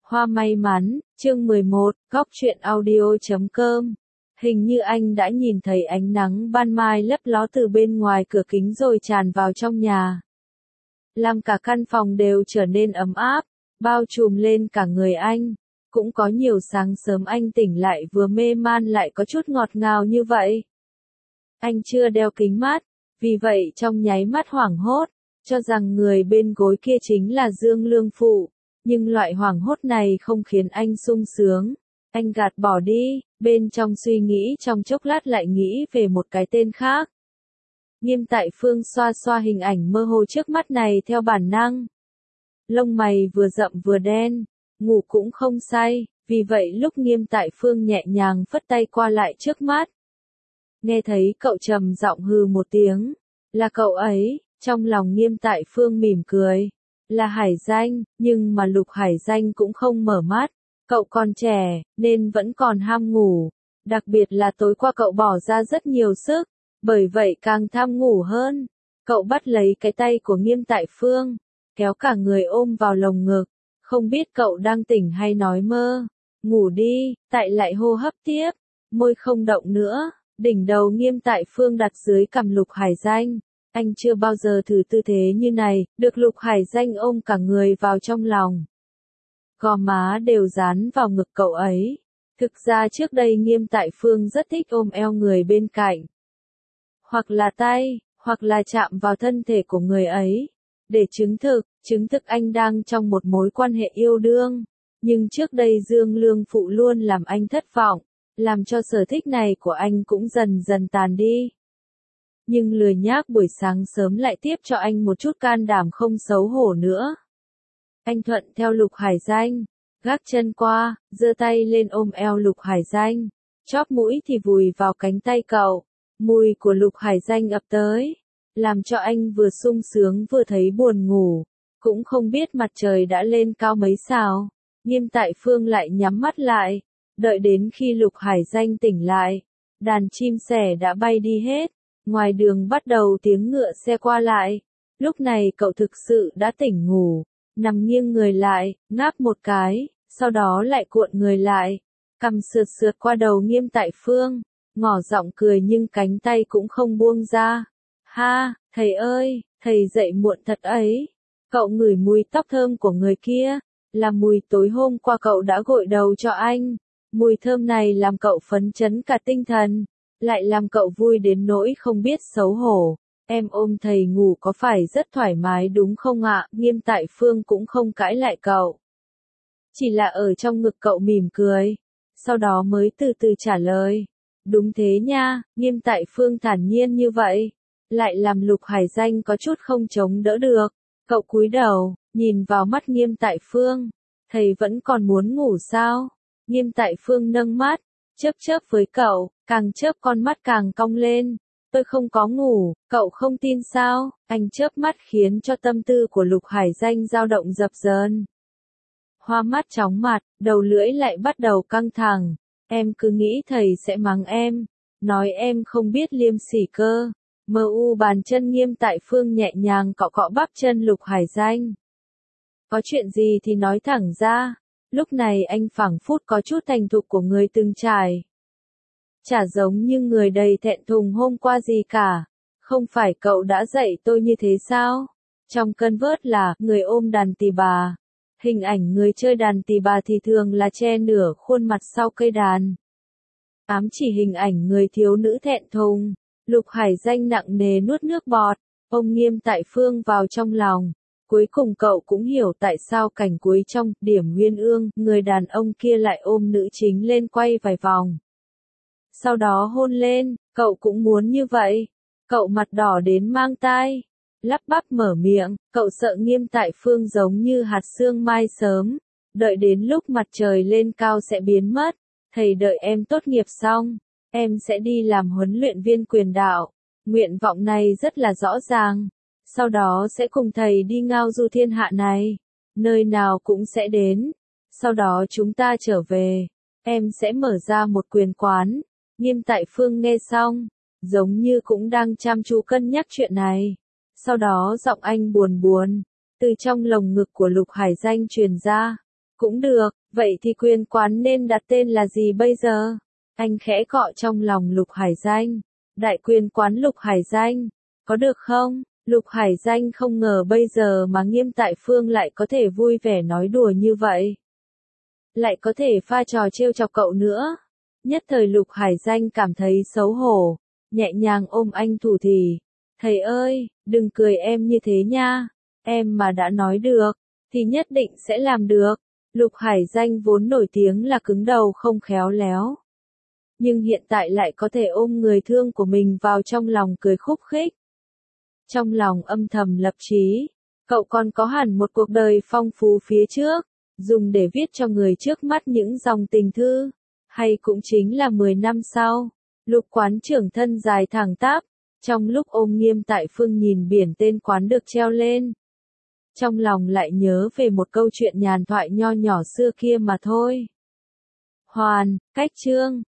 Hoa may mắn, chương 11, góc truyện audio.com. Hình như anh đã nhìn thấy ánh nắng ban mai lấp ló từ bên ngoài cửa kính rồi tràn vào trong nhà. Làm cả căn phòng đều trở nên ấm áp, bao trùm lên cả người anh. Cũng có nhiều sáng sớm anh tỉnh lại vừa mê man lại có chút ngọt ngào như vậy. Anh chưa đeo kính mát, vì vậy trong nháy mắt hoảng hốt, cho rằng người bên gối kia chính là Dương Lương Phụ. Nhưng loại hoảng hốt này không khiến anh sung sướng. Anh gạt bỏ đi, bên trong suy nghĩ trong chốc lát lại nghĩ về một cái tên khác. Nghiêm Tại Phương xoa xoa hình ảnh mơ hồ trước mắt này theo bản năng. Lông mày vừa rậm vừa đen, ngủ cũng không say, vì vậy lúc Nghiêm Tại Phương nhẹ nhàng phất tay qua lại trước mắt. Nghe thấy cậu trầm giọng hừ một tiếng, là cậu ấy, trong lòng Nghiêm Tại Phương mỉm cười. Là Hải Danh, nhưng mà Lục Hải Danh cũng không mở mắt. Cậu còn trẻ, nên vẫn còn ham ngủ. Đặc biệt là tối qua cậu bỏ ra rất nhiều sức, bởi vậy càng tham ngủ hơn. Cậu bắt lấy cái tay của Nghiêm Tại Phương, kéo cả người ôm vào lồng ngực. Không biết cậu đang tỉnh hay nói mơ. Ngủ đi, tại lại hô hấp tiếp, môi không động nữa. Đỉnh đầu Nghiêm Tại Phương đặt dưới cằm Lục Hải Danh. Anh chưa bao giờ thử tư thế như này, được Lục Hải Danh ôm cả người vào trong lòng. Gò má đều dán vào ngực cậu ấy. Thực ra trước đây Nghiêm Tại Phương rất thích ôm eo người bên cạnh. Hoặc là tay, hoặc là chạm vào thân thể của người ấy. Để chứng thực anh đang trong một mối quan hệ yêu đương. Nhưng trước đây Dương Lương Phụ luôn làm anh thất vọng, làm cho sở thích này của anh cũng dần dần tàn đi. Nhưng lười nhác buổi sáng sớm lại tiếp cho anh một chút can đảm không xấu hổ nữa. Anh thuận theo Lục Hải Danh, gác chân qua, giơ tay lên ôm eo Lục Hải Danh, chóp mũi thì vùi vào cánh tay cậu. Mùi của Lục Hải Danh ập tới, làm cho anh vừa sung sướng vừa thấy buồn ngủ, cũng không biết mặt trời đã lên cao mấy sao. Nghiêm Tại Phương lại nhắm mắt lại, đợi đến khi Lục Hải Danh tỉnh lại, đàn chim sẻ đã bay đi hết. Ngoài đường bắt đầu tiếng ngựa xe qua lại. Lúc này cậu thực sự đã tỉnh ngủ, nằm nghiêng người lại, ngáp một cái, sau đó lại cuộn người lại, cằm sượt sượt qua đầu Nghiêm Tại Phương, ngỏ giọng cười nhưng cánh tay cũng không buông ra. Ha, thầy ơi, thầy dậy muộn thật ấy. Cậu ngửi mùi tóc thơm của người kia, là mùi tối hôm qua cậu đã gội đầu cho anh. Mùi thơm này làm cậu phấn chấn cả tinh thần. Lại làm cậu vui đến nỗi không biết xấu hổ. Em ôm thầy ngủ có phải rất thoải mái đúng không ạ? Nghiêm Tại Phương cũng không cãi lại cậu. Chỉ là ở trong ngực cậu mỉm cười. Sau đó mới từ từ trả lời. Đúng thế nha, Nghiêm Tại Phương thản nhiên như vậy. Lại làm Lục Hải Danh có chút không chống đỡ được. Cậu cúi đầu, nhìn vào mắt Nghiêm Tại Phương. Thầy vẫn còn muốn ngủ sao? Nghiêm Tại Phương nâng mắt, chớp với cậu, càng chớp con mắt càng cong lên. Tôi không có ngủ, cậu không tin sao? Anh chớp mắt khiến cho tâm tư của Lục Hải Danh dao động dập dờn. Hoa mắt chóng mặt, đầu lưỡi lại bắt đầu căng thẳng. Em cứ nghĩ thầy sẽ mắng em, nói em không biết liêm sỉ cơ. Bàn chân Nghiêm Tại Phương nhẹ nhàng cọ cọ bắp chân Lục Hải Danh. Có chuyện gì thì nói thẳng ra. Lúc này anh phảng phất có chút thành thục của người từng trải. Chả giống như người đầy thẹn thùng hôm qua gì cả. Không phải cậu đã dạy tôi như thế sao? Trong cơn vớt là người ôm đàn tỳ bà. Hình ảnh người chơi đàn tỳ bà thì thường là che nửa khuôn mặt sau cây đàn. Ám chỉ hình ảnh người thiếu nữ thẹn thùng. Lục Hải Danh nặng nề nuốt nước bọt, ôm Nghiêm Tại Phương vào trong lòng. Cuối cùng cậu cũng hiểu tại sao cảnh cuối trong Điểm Uyên Ương, người đàn ông kia lại ôm nữ chính lên quay vài vòng. Sau đó hôn lên, cậu cũng muốn như vậy. Cậu mặt đỏ đến mang tai, lắp bắp mở miệng, cậu sợ Nghiêm Tại Phương giống như hạt sương mai sớm, đợi đến lúc mặt trời lên cao sẽ biến mất. Thầy đợi em tốt nghiệp xong, em sẽ đi làm huấn luyện viên quyền đạo. Nguyện vọng này rất là rõ ràng. Sau đó sẽ cùng thầy đi ngao du thiên hạ này, nơi nào cũng sẽ đến. Sau đó chúng ta trở về, em sẽ mở ra một quyền quán. Nghiêm Tại Phương nghe xong, giống như cũng đang chăm chú cân nhắc chuyện này. Sau đó giọng anh buồn buồn, từ trong lồng ngực của Lục Hải Danh truyền ra. Cũng được, vậy thì quyền quán nên đặt tên là gì bây giờ? Anh khẽ cọ trong lòng Lục Hải Danh. Đại quyền quán Lục Hải Danh. Có được không? Lục Hải Danh không ngờ bây giờ mà Nghiêm Tại Phương lại có thể vui vẻ nói đùa như vậy. Lại có thể pha trò trêu chọc cậu nữa. Nhất thời Lục Hải Danh cảm thấy xấu hổ. Nhẹ nhàng ôm anh thủ thỉ. Thầy ơi, đừng cười em như thế nha. Em mà đã nói được, thì nhất định sẽ làm được. Lục Hải Danh vốn nổi tiếng là cứng đầu không khéo léo. Nhưng hiện tại lại có thể ôm người thương của mình vào trong lòng cười khúc khích. Trong lòng âm thầm lập chí, cậu còn có hẳn một cuộc đời phong phú phía trước, dùng để viết cho người trước mắt những dòng tình thư, hay cũng chính là 10 năm sau. Lục quán trưởng thân dài thẳng tắp, trong lúc ôm Nghiêm Tại Phương nhìn biển tên quán được treo lên. Trong lòng lại nhớ về một câu chuyện nhàn thoại nho nhỏ xưa kia mà thôi. Hoàn, cách chương.